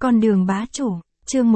Con đường bá chủ, chương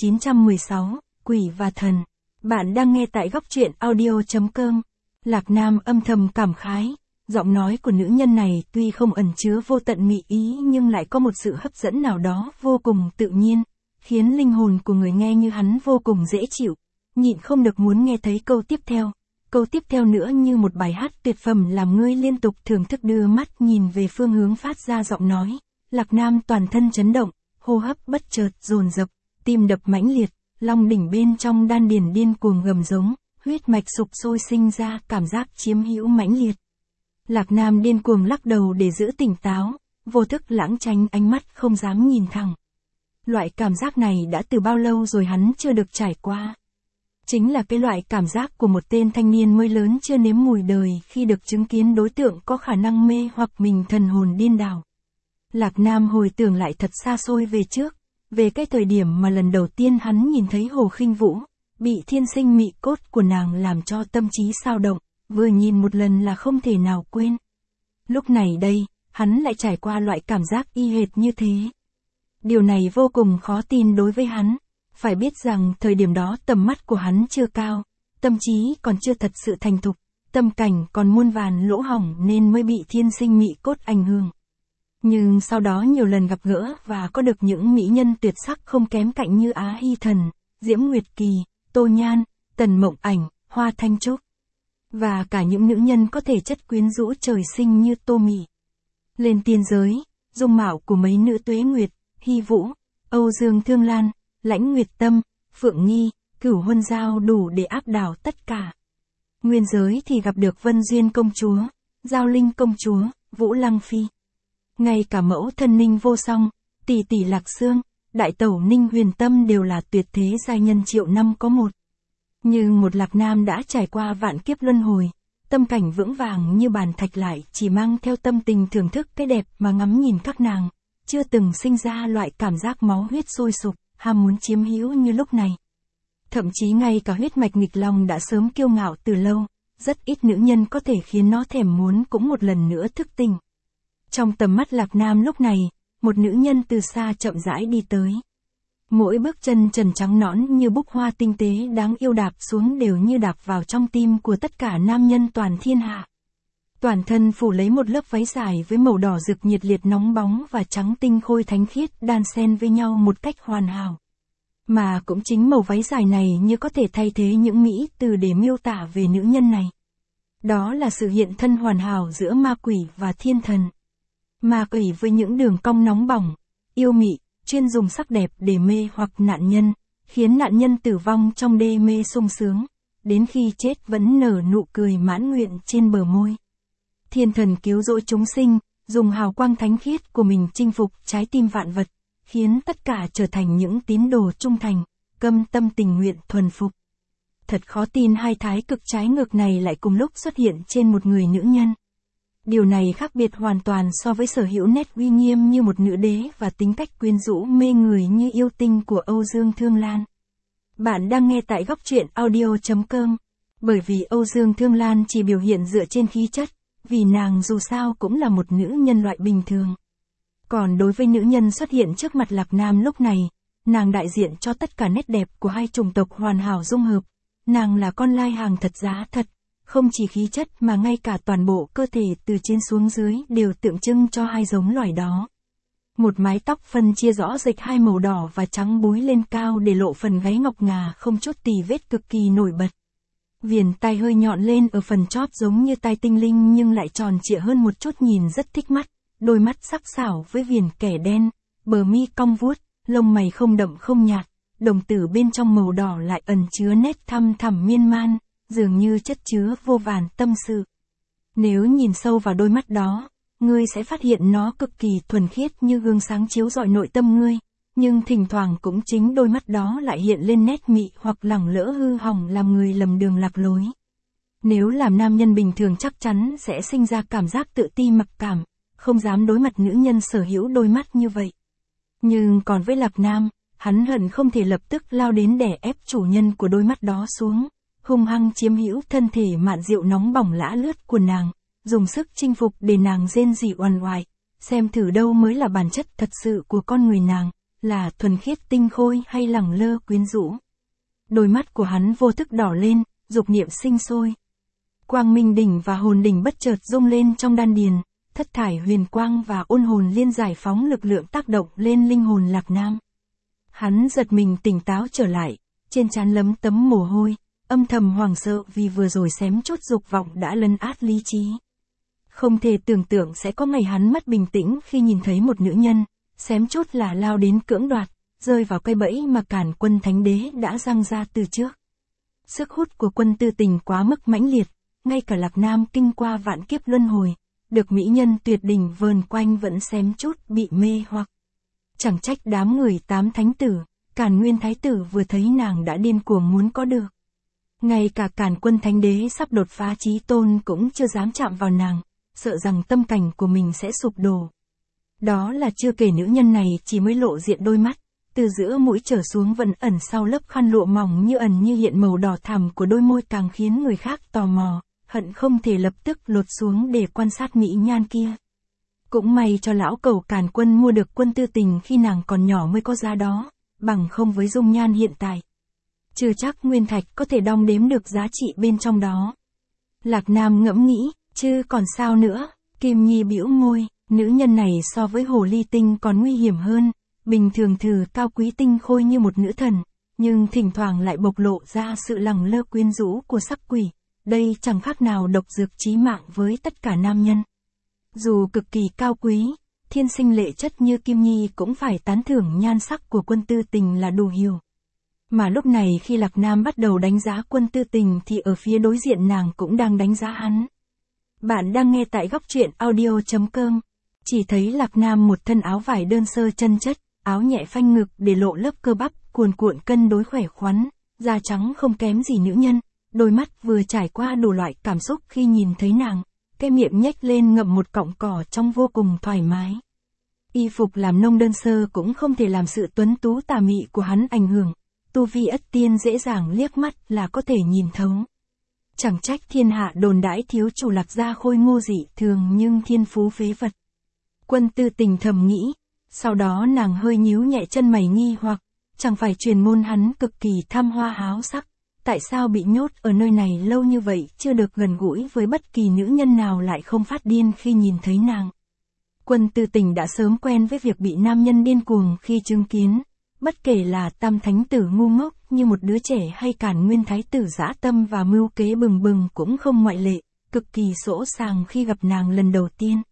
1916, Quỷ và Thần. Bạn đang nghe tại góc truyện audio.com. Lạc Nam âm thầm cảm khái, giọng nói của nữ nhân này tuy không ẩn chứa vô tận mị ý nhưng lại có một sự hấp dẫn nào đó vô cùng tự nhiên, khiến linh hồn của người nghe như hắn vô cùng dễ chịu, nhịn không được muốn nghe thấy câu tiếp theo. Câu tiếp theo nữa như một bài hát tuyệt phẩm làm ngươi liên tục thưởng thức đưa mắt nhìn về phương hướng phát ra giọng nói. Lạc Nam toàn thân chấn động, hô hấp bất chợt dồn dập, tim đập mãnh liệt, long đỉnh bên trong đan điền điên cuồng gầm giống, huyết mạch sục sôi sinh ra cảm giác chiếm hữu mãnh liệt. Lạc Nam điên cuồng lắc đầu để giữ tỉnh táo, vô thức lãng tránh ánh mắt không dám nhìn thẳng. Loại cảm giác này đã từ bao lâu rồi hắn chưa được trải qua. Chính là cái loại cảm giác của một tên thanh niên mới lớn chưa nếm mùi đời khi được chứng kiến đối tượng có khả năng mê hoặc mình thần hồn điên đảo. Lạc Nam hồi tưởng lại thật xa xôi về trước, về cái thời điểm mà lần đầu tiên hắn nhìn thấy Hồ Khinh Vũ, bị thiên sinh mị cốt của nàng làm cho tâm trí xao động, vừa nhìn một lần là không thể nào quên. Lúc này đây, hắn lại trải qua loại cảm giác y hệt như thế. Điều này vô cùng khó tin đối với hắn, phải biết rằng thời điểm đó tầm mắt của hắn chưa cao, tâm trí còn chưa thật sự thành thục, tâm cảnh còn muôn vàn lỗ hổng nên mới bị thiên sinh mị cốt ảnh hưởng. Nhưng sau đó nhiều lần gặp gỡ và có được những mỹ nhân tuyệt sắc không kém cạnh như Á Hy Thần, Diễm Nguyệt Kỳ, Tô Nhan, Tần Mộng Ảnh, Hoa Thanh Trúc. Và cả những nữ nhân có thể chất quyến rũ trời sinh như Tô Mị. Lên tiên giới, dung mạo của mấy nữ Tuế Nguyệt, Hy Vũ, Âu Dương Thương Lan, Lãnh Nguyệt Tâm, Phượng Nghi, Cửu Huân Giao đủ để áp đảo tất cả. Nguyên giới thì gặp được Vân Duyên Công Chúa, Giao Linh Công Chúa, Vũ Lăng Phi. Ngay cả mẫu thân Ninh Vô Song, tỷ tỷ Lạc Sương, đại tẩu Ninh Huyền Tâm đều là tuyệt thế giai nhân triệu năm có một. Nhưng một Lạc Nam đã trải qua vạn kiếp luân hồi, tâm cảnh vững vàng như bàn thạch lại chỉ mang theo tâm tình thưởng thức cái đẹp mà ngắm nhìn các nàng, chưa từng sinh ra loại cảm giác máu huyết sôi sục, ham muốn chiếm hữu như lúc này. Thậm chí ngay cả huyết mạch nghịch long đã sớm kiêu ngạo từ lâu, rất ít nữ nhân có thể khiến nó thèm muốn cũng một lần nữa thức tỉnh. Trong tầm mắt Lạc Nam lúc này, một nữ nhân từ xa chậm rãi đi tới. Mỗi bước chân trần trắng nõn như búp hoa tinh tế đáng yêu đạp xuống đều như đạp vào trong tim của tất cả nam nhân toàn thiên hạ. Toàn thân phủ lấy một lớp váy dài với màu đỏ rực nhiệt liệt nóng bóng và trắng tinh khôi thánh khiết đan xen với nhau một cách hoàn hảo. Mà cũng chính màu váy dài này như có thể thay thế những mỹ từ để miêu tả về nữ nhân này. Đó là sự hiện thân hoàn hảo giữa ma quỷ và thiên thần. Ma quỷ với những đường cong nóng bỏng, yêu mị, chuyên dùng sắc đẹp để mê hoặc nạn nhân, khiến nạn nhân tử vong trong đê mê sung sướng, đến khi chết vẫn nở nụ cười mãn nguyện trên bờ môi. Thiên thần cứu rỗi chúng sinh, dùng hào quang thánh khiết của mình chinh phục trái tim vạn vật, khiến tất cả trở thành những tín đồ trung thành, cam tâm tình nguyện thuần phục. Thật khó tin hai thái cực trái ngược này lại cùng lúc xuất hiện trên một người nữ nhân. Điều này khác biệt hoàn toàn so với sở hữu nét uy nghiêm như một nữ đế và tính cách quyến rũ mê người như yêu tinh của Âu Dương Thương Lan. Bạn đang nghe tại góc truyện audio.com. Bởi vì Âu Dương Thương Lan chỉ biểu hiện dựa trên khí chất, vì nàng dù sao cũng là một nữ nhân loại bình thường. Còn đối với nữ nhân xuất hiện trước mặt Lạc Nam lúc này, nàng đại diện cho tất cả nét đẹp của hai chủng tộc hoàn hảo dung hợp. Nàng là con lai hàng thật giá thật. Không chỉ khí chất mà ngay cả toàn bộ cơ thể từ trên xuống dưới đều tượng trưng cho hai giống loài đó. Một mái tóc phân chia rõ rệt hai màu đỏ và trắng búi lên cao để lộ phần gáy ngọc ngà không chút tì vết cực kỳ nổi bật. Viền tai hơi nhọn lên ở phần chóp giống như tai tinh linh nhưng lại tròn trịa hơn một chút nhìn rất thích mắt, đôi mắt sắc sảo với viền kẻ đen, bờ mi cong vuốt, lông mày không đậm không nhạt, đồng tử bên trong màu đỏ lại ẩn chứa nét thăm thẳm miên man. Dường như chất chứa vô vàn tâm sự. Nếu nhìn sâu vào đôi mắt đó, ngươi sẽ phát hiện nó cực kỳ thuần khiết như gương sáng chiếu rọi nội tâm ngươi, nhưng thỉnh thoảng cũng chính đôi mắt đó lại hiện lên nét mị hoặc lẳng lỡ hư hỏng làm người lầm đường lạc lối. Nếu làm nam nhân bình thường chắc chắn sẽ sinh ra cảm giác tự ti mặc cảm, không dám đối mặt nữ nhân sở hữu đôi mắt như vậy. Nhưng còn với Lạc Nam, hắn hận không thể lập tức lao đến đè ép chủ nhân của đôi mắt đó xuống. Hung hăng chiếm hữu thân thể mạn diệu nóng bỏng lã lướt của nàng, dùng sức chinh phục để nàng rên rỉ oằn oại, xem thử đâu mới là bản chất thật sự của con người nàng, là thuần khiết tinh khôi hay lẳng lơ quyến rũ. Đôi mắt của hắn vô thức đỏ lên, dục niệm sinh sôi. Quang minh đỉnh và hồn đỉnh bất chợt rung lên trong đan điền, thất thải huyền quang và ôn hồn liên giải phóng lực lượng tác động lên linh hồn Lạc Nam. Hắn giật mình tỉnh táo trở lại, trên trán lấm tấm mồ hôi, âm thầm hoảng sợ vì vừa rồi xém chút dục vọng đã lấn át lý trí. Không thể tưởng tượng sẽ có ngày hắn mất bình tĩnh khi nhìn thấy một nữ nhân, xém chút là lao đến cưỡng đoạt, rơi vào cây bẫy mà Càn Quân Thánh Đế đã giăng ra từ trước. Sức hút của Quân Tư Tình quá mức mãnh liệt, ngay cả Lạc Nam kinh qua vạn kiếp luân hồi, được mỹ nhân tuyệt đỉnh vờn quanh vẫn xém chút bị mê hoặc. Chẳng trách đám người 8 thánh tử, Càn Nguyên Thái Tử vừa thấy nàng đã điên cuồng muốn có được. Ngay cả Càn Quân Thánh Đế sắp đột phá chí tôn cũng chưa dám chạm vào nàng, sợ rằng tâm cảnh của mình sẽ sụp đổ. Đó là chưa kể nữ nhân này chỉ mới lộ diện đôi mắt, từ giữa mũi trở xuống vẫn ẩn sau lớp khăn lụa mỏng như ẩn như hiện màu đỏ thẳm của đôi môi càng khiến người khác tò mò, hận không thể lập tức lột xuống để quan sát mỹ nhan kia. Cũng may cho lão cẩu Càn Quân mua được Quân Tư Tình khi nàng còn nhỏ mới có giá đó, bằng không với dung nhan hiện tại. Chưa chắc nguyên thạch có thể đong đếm được giá trị bên trong đó. Lạc Nam ngẫm nghĩ, chứ còn sao nữa, Kim Nhi bĩu môi, nữ nhân này so với hồ ly tinh còn nguy hiểm hơn, bình thường thử cao quý tinh khôi như một nữ thần, nhưng thỉnh thoảng lại bộc lộ ra sự lẳng lơ quyến rũ của sắc quỷ, đây chẳng khác nào độc dược chí mạng với tất cả nam nhân. Dù cực kỳ cao quý, thiên sinh lệ chất như Kim Nhi cũng phải tán thưởng nhan sắc của Quân Tư Tình là đủ hiểu. Mà lúc này khi Lạc Nam bắt đầu đánh giá Quân Tư Tình thì ở phía đối diện nàng cũng đang đánh giá hắn. Bạn đang nghe tại góc truyện audio.com. Chỉ thấy Lạc Nam một thân áo vải đơn sơ chân chất, áo nhẹ phanh ngực để lộ lớp cơ bắp cuồn cuộn cân đối khỏe khoắn, da trắng không kém gì nữ nhân, đôi mắt vừa trải qua đủ loại cảm xúc khi nhìn thấy nàng, cái miệng nhếch lên ngậm một cọng cỏ trong vô cùng thoải mái. Y phục làm nông đơn sơ cũng không thể làm sự tuấn tú tà mị của hắn ảnh hưởng, tu vi ất tiên dễ dàng liếc mắt là có thể nhìn thấu. Chẳng trách thiên hạ đồn đãi thiếu chủ Lạc gia khôi ngô dị thường nhưng thiên phú phế vật. Quân Tư Tình thầm nghĩ, sau đó nàng hơi nhíu nhẹ chân mày nghi hoặc, chẳng phải truyền ngôn hắn cực kỳ tham hoa háo sắc, tại sao bị nhốt ở nơi này lâu như vậy chưa được gần gũi với bất kỳ nữ nhân nào lại không phát điên khi nhìn thấy nàng. Quân Tư Tình đã sớm quen với việc bị nam nhân điên cuồng khi chứng kiến, bất kể là Tam Thánh Tử ngu ngốc như một đứa trẻ hay Càn Nguyên Thái Tử dã tâm và mưu kế bừng bừng cũng không ngoại lệ, cực kỳ sỗ sàng khi gặp nàng lần đầu tiên.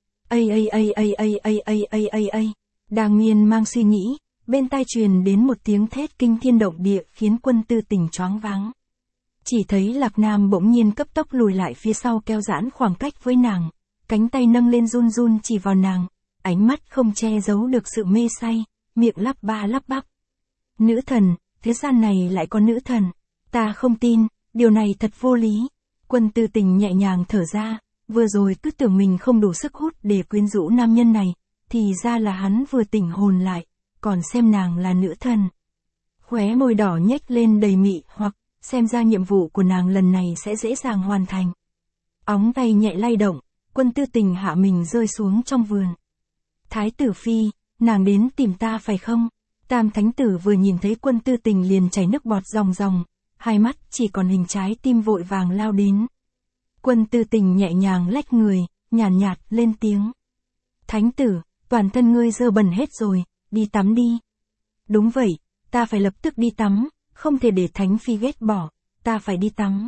Đang miên mang suy nghĩ, bên tai truyền đến một tiếng thét kinh thiên động địa khiến Quân Tư Tình choáng váng. Chỉ thấy Lạc Nam bỗng nhiên cấp tốc lùi lại phía sau kéo giãn khoảng cách với nàng, cánh tay nâng lên run run chỉ vào nàng, ánh mắt không che giấu được sự mê say, miệng lắp ba lắp bắp. Nữ thần, thế gian này lại có nữ thần, ta không tin, điều này thật vô lý. Quân Tư Tình nhẹ nhàng thở ra, vừa rồi cứ tưởng mình không đủ sức hút để quyến rũ nam nhân này, thì ra là hắn vừa tỉnh hồn lại, còn xem nàng là nữ thần. Khóe môi đỏ nhếch lên đầy mị hoặc, xem ra nhiệm vụ của nàng lần này sẽ dễ dàng hoàn thành. Óng tay nhẹ lay động, Quân Tư Tình hạ mình rơi xuống trong vườn. Thái tử phi, nàng đến tìm ta phải không? Tam Thánh Tử vừa nhìn thấy Quân Tư Tình liền chảy nước bọt ròng ròng, hai mắt chỉ còn hình trái tim vội vàng lao đến. Quân Tư Tình nhẹ nhàng lách người, nhàn nhạt lên tiếng. Thánh Tử, toàn thân ngươi dơ bẩn hết rồi, đi tắm đi. Đúng vậy, ta phải lập tức đi tắm, không thể để Thánh Phi ghét bỏ, ta phải đi tắm.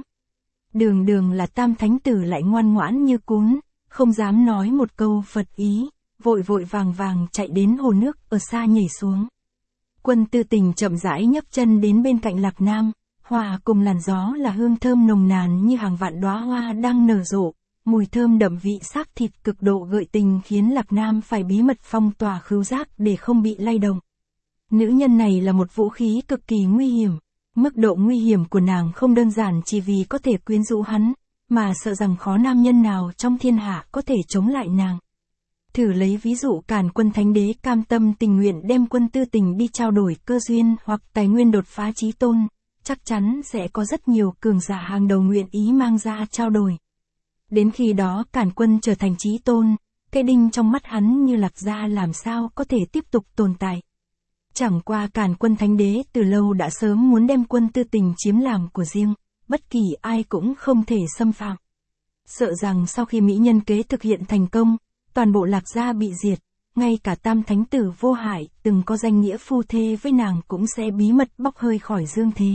Đường là Tam Thánh Tử lại ngoan ngoãn như cún, không dám nói một câu Phật ý, vội vàng chạy đến hồ nước ở xa nhảy xuống. Quân Tư Tình chậm rãi nhấc chân đến bên cạnh Lạc Nam, hòa cùng làn gió là hương thơm nồng nàn như hàng vạn đóa hoa đang nở rộ, mùi thơm đậm vị xác thịt cực độ gợi tình khiến Lạc Nam phải bí mật phong tỏa khứu giác để không bị lay động. Nữ nhân này là một vũ khí cực kỳ nguy hiểm, mức độ nguy hiểm của nàng không đơn giản chỉ vì có thể quyến rũ hắn, mà sợ rằng khó nam nhân nào trong thiên hạ có thể chống lại nàng. Thử lấy ví dụ Càn Quân Thánh Đế cam tâm tình nguyện đem Quân Tư Tình đi trao đổi cơ duyên hoặc tài nguyên đột phá chí tôn, chắc chắn sẽ có rất nhiều cường giả hàng đầu nguyện ý mang ra trao đổi. Đến khi đó Càn Quân trở thành chí tôn, cái đinh trong mắt hắn như Lạc gia làm sao có thể tiếp tục tồn tại. Chẳng qua Càn Quân Thánh Đế từ lâu đã sớm muốn đem Quân Tư Tình chiếm làm của riêng, bất kỳ ai cũng không thể xâm phạm. Sợ rằng sau khi mỹ nhân kế thực hiện thành công, toàn bộ Lạc gia bị diệt, ngay cả Tam Thánh Tử Vô Hải từng có danh nghĩa phu thê với nàng cũng sẽ bí mật bóc hơi khỏi dương thế.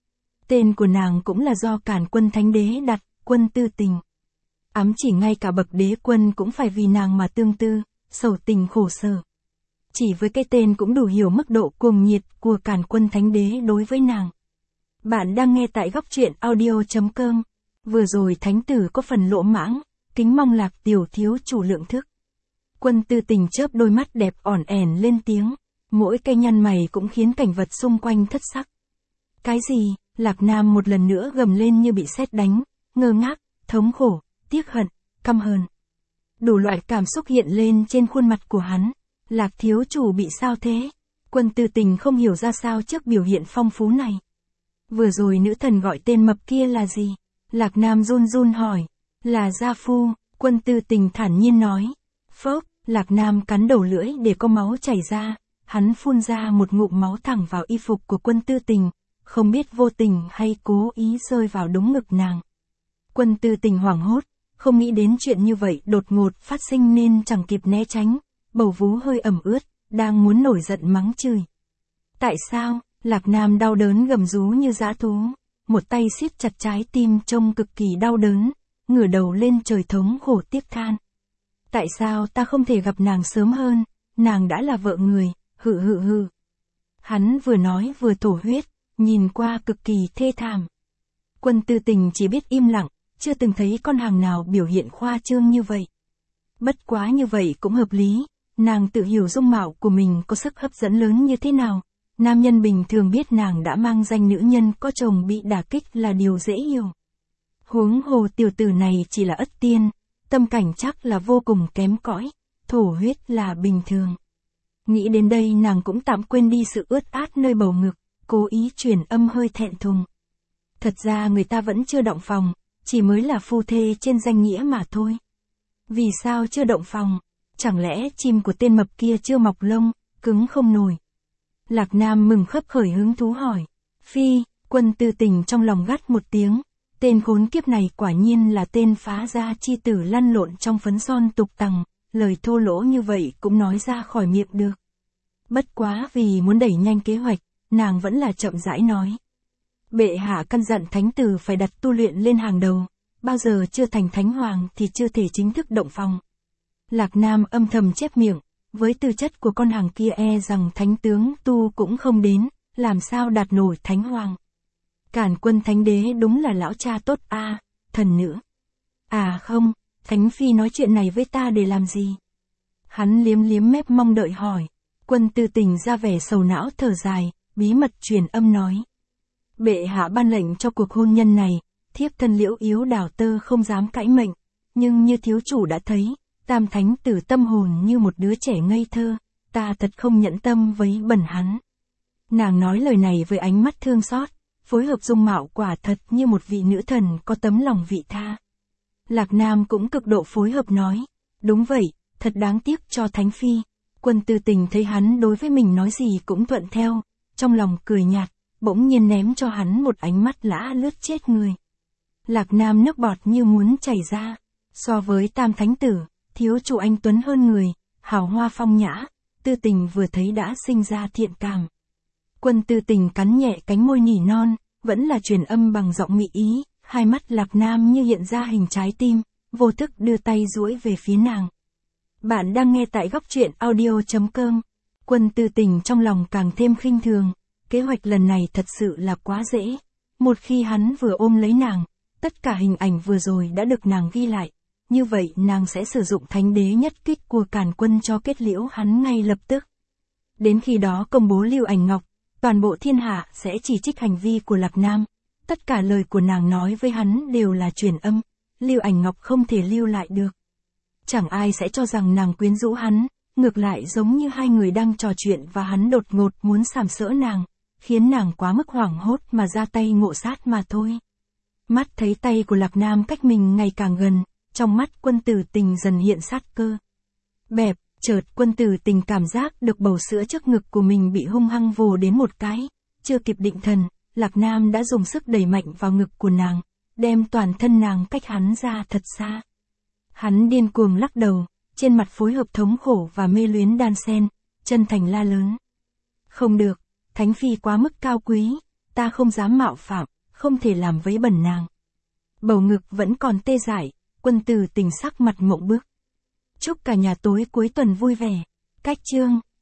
Tên của nàng cũng là do Càn Quân Thánh Đế đặt, Quân Tư Tình. Ám chỉ ngay cả bậc đế quân cũng phải vì nàng mà tương tư, sầu tình khổ sở. Chỉ với cái tên cũng đủ hiểu mức độ cuồng nhiệt của Càn Quân Thánh Đế đối với nàng. Bạn đang nghe tại góc truyện audio.com. Vừa rồi Thánh Tử có phần lỗ mãng, kính mong Lạc tiểu thiếu chủ lượng thức. Quân Tư Tình chớp đôi mắt đẹp ỏn ẻn lên tiếng, mỗi cây nhăn mày cũng khiến cảnh vật xung quanh thất sắc. Cái gì? Lạc Nam một lần nữa gầm lên như bị sét đánh, ngơ ngác, thống khổ, tiếc hận, căm hờn. Đủ loại cảm xúc hiện lên trên khuôn mặt của hắn. Lạc thiếu chủ bị sao thế? Quân Tư Tình không hiểu ra sao trước biểu hiện phong phú này. Vừa rồi nữ thần gọi tên mập kia là gì? Lạc Nam run run hỏi. Là gia phu, Quân Tư Tình thản nhiên nói. Phốc, Lạc Nam cắn đầu lưỡi để có máu chảy ra. Hắn phun ra một ngụm máu thẳng vào y phục của Quân Tư Tình, không biết vô tình hay cố ý rơi vào đúng ngực nàng. Quân Tư Tình hoảng hốt, không nghĩ đến chuyện như vậy đột ngột phát sinh nên chẳng kịp né tránh, bầu vú hơi ẩm ướt, đang muốn nổi giận mắng chửi. Tại sao? Lạc Nam đau đớn gầm rú như dã thú, một tay siết chặt trái tim trông cực kỳ đau đớn, ngửa đầu lên trời thống khổ tiếc than. Tại sao ta không thể gặp nàng sớm hơn, nàng đã là vợ người, hự hự hự. Hắn vừa nói vừa thổ huyết, nhìn qua cực kỳ thê thảm. Quân Tư Tình chỉ biết im lặng, chưa từng thấy con hàng nào biểu hiện khoa trương như vậy. Bất quá như vậy cũng hợp lý, nàng tự hiểu dung mạo của mình có sức hấp dẫn lớn như thế nào. Nam nhân bình thường biết nàng đã mang danh nữ nhân có chồng bị đả kích là điều dễ hiểu. Huống hồ tiểu tử này chỉ là ất tiên, tâm cảnh chắc là vô cùng kém cỏi, thổ huyết là bình thường. Nghĩ đến đây nàng cũng tạm quên đi sự ướt át nơi bầu ngực, cố ý truyền âm hơi thẹn thùng. Thật ra người ta vẫn chưa động phòng, chỉ mới là phu thê trên danh nghĩa mà thôi. Vì sao chưa động phòng? Chẳng lẽ chim của tên mập kia chưa mọc lông, cứng không nổi? Lạc Nam mừng khấp khởi hứng thú hỏi. Phi, Quân Tư Tình trong lòng gắt một tiếng. Tên khốn kiếp này quả nhiên là tên phá gia chi tử lăn lộn trong phấn son tục tằng, lời thô lỗ như vậy cũng nói ra khỏi miệng được. Bất quá vì muốn đẩy nhanh kế hoạch, nàng vẫn là chậm rãi nói. Bệ hạ căn dặn Thánh Tử phải đặt tu luyện lên hàng đầu, bao giờ chưa thành Thánh Hoàng thì chưa thể chính thức động phòng. Lạc Nam âm thầm chép miệng, với tư chất của con hàng kia e rằng Thánh Tướng tu cũng không đến, làm sao đạt nổi Thánh Hoàng. Càn Quân Thánh Đế đúng là lão cha tốt a, thần nữ. À không, Thánh Phi nói chuyện này với ta để làm gì? Hắn liếm liếm mép mong đợi hỏi. Quân Tư Tình ra vẻ sầu não thở dài, bí mật truyền âm nói. Bệ hạ ban lệnh cho cuộc hôn nhân này, thiếp thân Liễu Yếu Đào Tơ không dám cãi mệnh, nhưng như thiếu chủ đã thấy, Tam Thánh Tử tâm hồn như một đứa trẻ ngây thơ, ta thật không nhẫn tâm với bẩn hắn. Nàng nói lời này với ánh mắt thương xót, phối hợp dung mạo quả thật như một vị nữ thần có tấm lòng vị tha. Lạc Nam cũng cực độ phối hợp nói, đúng vậy, thật đáng tiếc cho Thánh Phi. Quân Tư Tình thấy hắn đối với mình nói gì cũng thuận theo, trong lòng cười nhạt, bỗng nhiên ném cho hắn một ánh mắt lã lướt chết người. Lạc Nam nước bọt như muốn chảy ra, so với Tam Thánh Tử, thiếu chủ anh tuấn hơn người, hào hoa phong nhã, Tư Tình vừa thấy đã sinh ra thiện cảm. Quân Tư Tình cắn nhẹ cánh môi nỉ non, vẫn là truyền âm bằng giọng mị ý, hai mắt Lạc Nam như hiện ra hình trái tim, vô thức đưa tay duỗi về phía nàng. Bạn đang nghe tại góc truyện audio.com. Quân Tư Tình trong lòng càng thêm khinh thường, kế hoạch lần này thật sự là quá dễ. Một khi hắn vừa ôm lấy nàng, tất cả hình ảnh vừa rồi đã được nàng ghi lại. Như vậy nàng sẽ sử dụng Thánh Đế nhất kích của Càn Quân cho kết liễu hắn ngay lập tức. Đến khi đó công bố Lưu Ảnh Ngọc, toàn bộ thiên hạ sẽ chỉ trích hành vi của Lạc Nam. Tất cả lời của nàng nói với hắn đều là truyền âm, Lưu Ảnh Ngọc không thể lưu lại được. Chẳng ai sẽ cho rằng nàng quyến rũ hắn, ngược lại giống như hai người đang trò chuyện và hắn đột ngột muốn sàm sỡ nàng, khiến nàng quá mức hoảng hốt mà ra tay ngộ sát mà thôi. Mắt thấy tay của Lạc Nam cách mình ngày càng gần, trong mắt Quân Tư Tình dần hiện sát cơ. Bẹp, chợt Quân Tử Tình cảm giác được bầu sữa trước ngực của mình bị hung hăng vồ đến một cái, chưa kịp định thần, Lạc Nam đã dùng sức đẩy mạnh vào ngực của nàng, đem toàn thân nàng cách hắn ra thật xa. Hắn điên cuồng lắc đầu, trên mặt phối hợp thống khổ và mê luyến đan xen, chân thành la lớn. Không được, Thánh Phi quá mức cao quý, ta không dám mạo phạm, không thể làm vấy bẩn nàng. Bầu ngực vẫn còn tê dại, Quân Tử Tình sắc mặt mộng bức. Chúc cả nhà tối cuối tuần vui vẻ. Cách chương